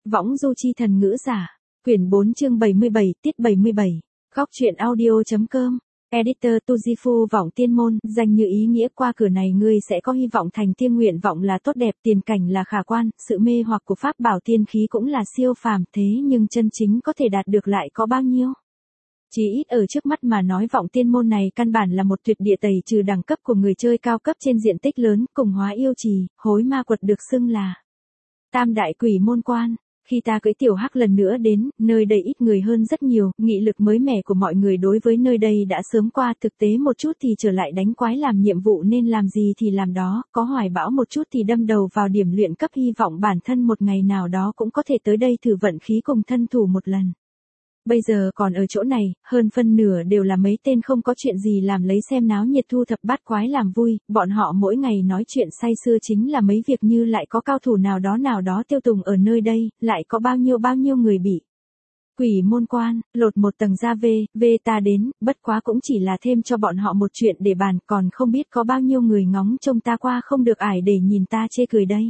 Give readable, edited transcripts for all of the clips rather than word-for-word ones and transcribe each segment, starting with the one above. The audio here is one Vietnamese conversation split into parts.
Võng du chi thần ngữ giả. Quyển 4 chương 77, tiết 77. Góc truyện audio.com. Editor Tujifu Vọng Tiên Môn, danh như ý nghĩa qua cửa này ngươi sẽ có hy vọng thành tiên, nguyện vọng là tốt đẹp, tiền cảnh là khả quan, sự mê hoặc của pháp bảo tiên khí cũng là siêu phàm, thế nhưng chân chính có thể đạt được lại có bao nhiêu? Chỉ ít ở trước mắt mà nói, Vọng Tiên Môn này căn bản là một tuyệt địa tẩy trừ đẳng cấp của người chơi cao cấp trên diện tích lớn, cùng Hóa Yêu Trì, Hối Ma Quật được xưng là Tam Đại Quỷ Môn Quan. Khi ta cưỡi tiểu hắc lần nữa đến, nơi đây ít người hơn rất nhiều, nghị lực mới mẻ của mọi người đối với nơi đây đã sớm qua, thực tế một chút thì trở lại đánh quái làm nhiệm vụ, nên làm gì thì làm đó, có hoài bão một chút thì đâm đầu vào điểm luyện cấp, hy vọng bản thân một ngày nào đó cũng có thể tới đây thử vận khí cùng thân thủ một lần. Bây giờ còn ở chỗ này, hơn phân nửa đều là mấy tên không có chuyện gì làm lấy xem náo nhiệt thu thập bát quái làm vui, bọn họ mỗi ngày nói chuyện say sưa chính là mấy việc như lại có cao thủ nào đó tiêu tùng ở nơi đây, lại có bao nhiêu người bị Quỷ Môn Quan, lột một tầng da về ta đến, bất quá cũng chỉ là thêm cho bọn họ một chuyện để bàn, còn không biết có bao nhiêu người ngóng trông ta qua không được ải để nhìn ta chê cười đây.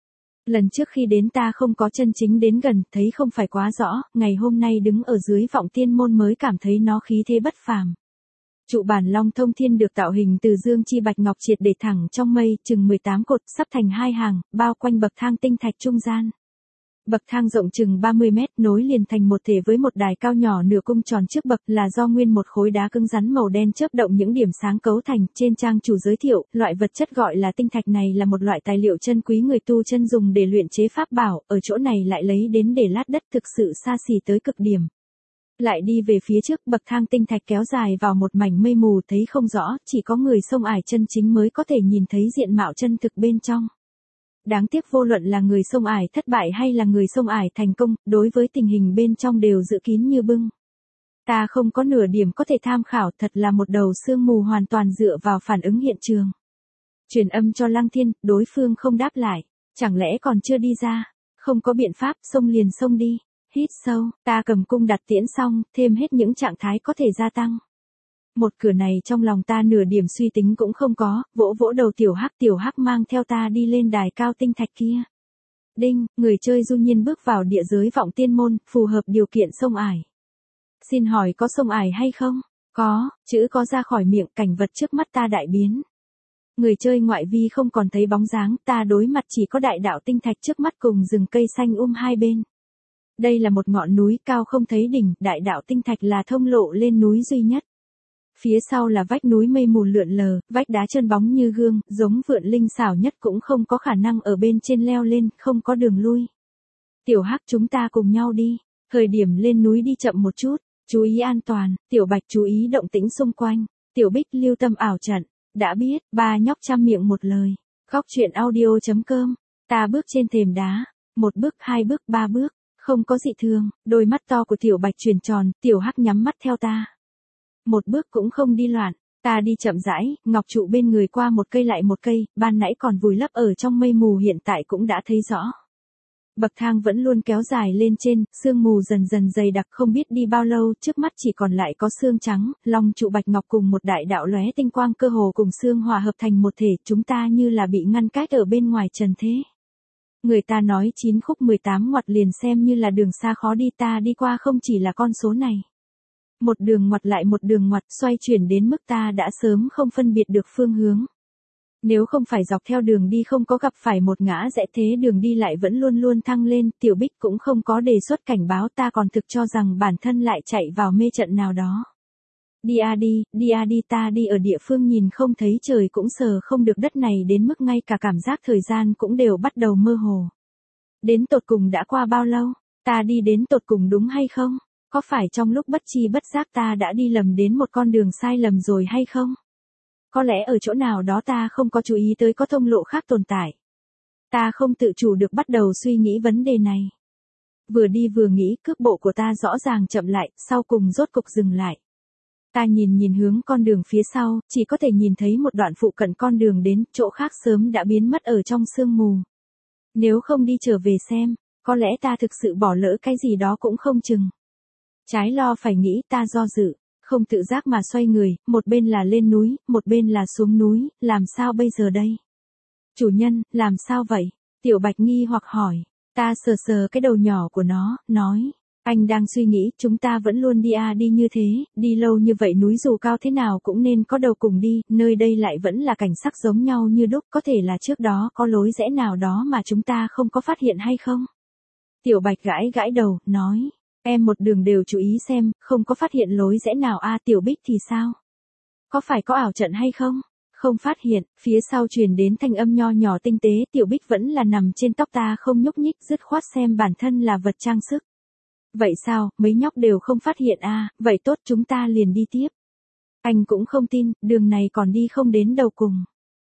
Lần trước khi đến ta không có chân chính đến gần, thấy không phải quá rõ, ngày hôm nay đứng ở dưới Vọng Tiên Môn mới cảm thấy nó khí thế bất phàm. Trụ bản Long Thông Thiên được tạo hình từ dương chi bạch ngọc triệt để thẳng trong mây, chừng 18 cột, sắp thành hai hàng, bao quanh bậc thang tinh thạch trung gian. Bậc thang rộng chừng 30 mét, nối liền thành một thể với một đài cao nhỏ nửa cung tròn trước bậc, là do nguyên một khối đá cứng rắn màu đen chớp động những điểm sáng cấu thành. Trên trang chủ giới thiệu, loại vật chất gọi là tinh thạch này là một loại tài liệu chân quý người tu chân dùng để luyện chế pháp bảo, ở chỗ này lại lấy đến để lát đất, thực sự xa xỉ tới cực điểm. Lại đi về phía trước, bậc thang tinh thạch kéo dài vào một mảnh mây mù thấy không rõ, chỉ có người xông ải chân chính mới có thể nhìn thấy diện mạo chân thực bên trong. Đáng tiếc vô luận là người xông ải thất bại hay là người xông ải thành công, đối với tình hình bên trong đều giữ kín như bưng. Ta không có nửa điểm có thể tham khảo, thật là một đầu sương mù hoàn toàn dựa vào phản ứng hiện trường. Truyền âm cho Lăng Thiên, đối phương không đáp lại, chẳng lẽ còn chưa đi ra, không có biện pháp, xông liền xông đi. Hít sâu, ta cầm cung đặt tiễn xong, thêm hết những trạng thái có thể gia tăng. Một cửa này trong lòng ta nửa điểm suy tính cũng không có, vỗ đầu tiểu hắc mang theo ta đi lên đài cao tinh thạch kia. Đinh, người chơi du nhiên bước vào địa giới Vọng Tiên Môn, phù hợp điều kiện xông ải. Xin hỏi có xông ải hay không? Có, chữ có ra khỏi miệng, cảnh vật trước mắt ta đại biến. Người chơi ngoại vi không còn thấy bóng dáng, ta đối mặt chỉ có đại đạo tinh thạch trước mắt cùng rừng cây xanh hai bên. Đây là một ngọn núi cao không thấy đỉnh, đại đạo tinh thạch là thông lộ lên núi duy nhất. Phía sau là vách núi mây mù lượn lờ, vách đá trơn bóng như gương, giống vượn linh xảo nhất cũng không có khả năng ở bên trên leo lên, không có đường lui. Tiểu Hắc, chúng ta cùng nhau đi, thời điểm lên núi đi chậm một chút, chú ý an toàn, Tiểu Bạch chú ý động tĩnh xung quanh, Tiểu Bích lưu tâm ảo trận, đã biết, ba nhóc chăm miệng một lời. Góc truyện audio.com, ta bước trên thềm đá, một bước, hai bước, ba bước, không có dị thường, đôi mắt to của Tiểu Bạch chuyển tròn, Tiểu Hắc nhắm mắt theo ta. Một bước cũng không đi loạn, ta đi chậm rãi, ngọc trụ bên người qua một cây lại một cây, ban nãy còn vùi lấp ở trong mây mù hiện tại cũng đã thấy rõ. Bậc thang vẫn luôn kéo dài lên trên, sương mù dần dần dày đặc, không biết đi bao lâu, trước mắt chỉ còn lại có xương trắng, long trụ bạch ngọc cùng một đại đạo lóe tinh quang cơ hồ cùng xương hòa hợp thành một thể, chúng ta như là bị ngăn cách ở bên ngoài trần thế. Người ta nói 9 khúc 18 ngoặt liền xem như là đường xa khó đi, ta đi qua không chỉ là con số này. Một đường ngoặt lại một đường ngoặt, xoay chuyển đến mức ta đã sớm không phân biệt được phương hướng. Nếu không phải dọc theo đường đi không có gặp phải một ngã rẽ, thế đường đi lại vẫn luôn luôn thăng lên, Tiểu Bích cũng không có đề xuất cảnh báo, ta còn thực cho rằng bản thân lại chạy vào mê trận nào đó. Đi đi, ta đi ở địa phương nhìn không thấy trời cũng sờ không được đất này đến mức ngay cả cảm giác thời gian cũng đều bắt đầu mơ hồ. Đến tột cùng đã qua bao lâu, ta đi đến tột cùng đúng hay không? Có phải trong lúc bất chi bất giác ta đã đi lầm đến một con đường sai lầm rồi hay không? Có lẽ ở chỗ nào đó ta không có chú ý tới có thông lộ khác tồn tại. Ta không tự chủ được bắt đầu suy nghĩ vấn đề này. Vừa đi vừa nghĩ, cước bộ của ta rõ ràng chậm lại, sau cùng rốt cục dừng lại. Ta nhìn hướng con đường phía sau, chỉ có thể nhìn thấy một đoạn phụ cận con đường đến, chỗ khác sớm đã biến mất ở trong sương mù. Nếu không đi trở về xem, có lẽ ta thực sự bỏ lỡ cái gì đó cũng không chừng. Trái lo phải nghĩ, ta do dự, không tự giác mà xoay người, một bên là lên núi, một bên là xuống núi, làm sao bây giờ đây? Chủ nhân, làm sao vậy? Tiểu Bạch nghi hoặc hỏi. Ta sờ sờ cái đầu nhỏ của nó, nói. Anh đang suy nghĩ, chúng ta vẫn luôn đi như thế, đi lâu như vậy núi dù cao thế nào cũng nên có đầu cùng đi, nơi đây lại vẫn là cảnh sắc giống nhau như đúc, có thể là trước đó có lối rẽ nào đó mà chúng ta không có phát hiện hay không? Tiểu Bạch gãi gãi đầu, nói. Em một đường đều chú ý xem, không có phát hiện lối rẽ nào Tiểu Bích thì sao? Có phải có ảo trận hay không? Không phát hiện, phía sau truyền đến thanh âm nho nhỏ tinh tế, Tiểu Bích vẫn là nằm trên tóc ta không nhúc nhích, dứt khoát xem bản thân là vật trang sức. Vậy sao, mấy nhóc đều không phát hiện vậy tốt chúng ta liền đi tiếp. Anh cũng không tin, đường này còn đi không đến đầu cùng.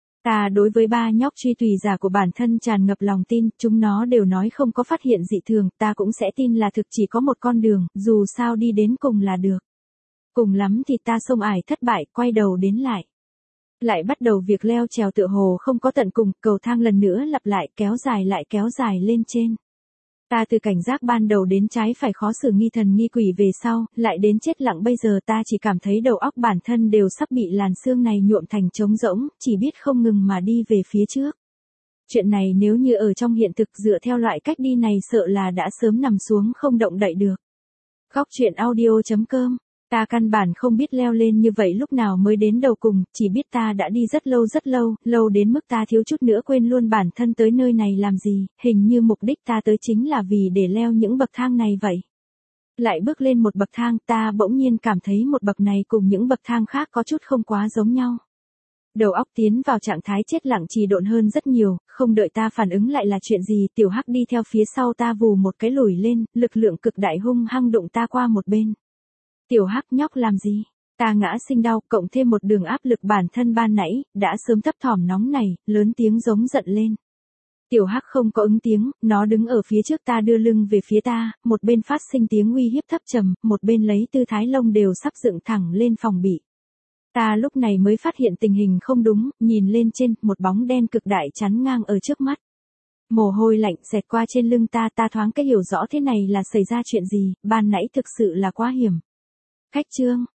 Ta đối với ba nhóc truy tùy giả của bản thân tràn ngập lòng tin, chúng nó đều nói không có phát hiện dị thường, ta cũng sẽ tin là thực chỉ có một con đường, dù sao đi đến cùng là được. Cùng lắm thì ta xông ải thất bại, quay đầu đến lại. Lại bắt đầu việc leo trèo tựa hồ không có tận cùng, cầu thang lần nữa lặp lại kéo dài lên trên. Ta từ cảnh giác ban đầu đến trái phải khó xử nghi thần nghi quỷ về sau, lại đến chết lặng bây giờ ta chỉ cảm thấy đầu óc bản thân đều sắp bị làn xương này nhuộm thành trống rỗng, chỉ biết không ngừng mà đi về phía trước. Chuyện này nếu như ở trong hiện thực dựa theo loại cách đi này sợ là đã sớm nằm xuống không động đậy được. Góc truyện audio.com. Ta căn bản không biết leo lên như vậy lúc nào mới đến đầu cùng, chỉ biết ta đã đi rất lâu, lâu đến mức ta thiếu chút nữa quên luôn bản thân tới nơi này làm gì, hình như mục đích ta tới chính là vì để leo những bậc thang này vậy. Lại bước lên một bậc thang, ta bỗng nhiên cảm thấy một bậc này cùng những bậc thang khác có chút không quá giống nhau. Đầu óc tiến vào trạng thái chết lặng trì độn hơn rất nhiều, không đợi ta phản ứng lại là chuyện gì, Tiểu Hắc đi theo phía sau ta vù một cái lùi lên, lực lượng cực đại hung hăng đụng ta qua một bên. Tiểu Hắc nhóc làm gì? Ta ngã sinh đau, cộng thêm một đường áp lực bản thân ban nãy, đã sớm thấp thỏm nóng này, lớn tiếng giống giận lên. Tiểu Hắc không có ứng tiếng, nó đứng ở phía trước ta đưa lưng về phía ta, một bên phát sinh tiếng uy hiếp thấp trầm, một bên lấy tư thái lông đều sắp dựng thẳng lên phòng bị. Ta lúc này mới phát hiện tình hình không đúng, nhìn lên trên, một bóng đen cực đại chắn ngang ở trước mắt. Mồ hôi lạnh xẹt qua trên lưng ta thoáng cái hiểu rõ thế này là xảy ra chuyện gì, ban nãy thực sự là quá hiểm. Khách trương,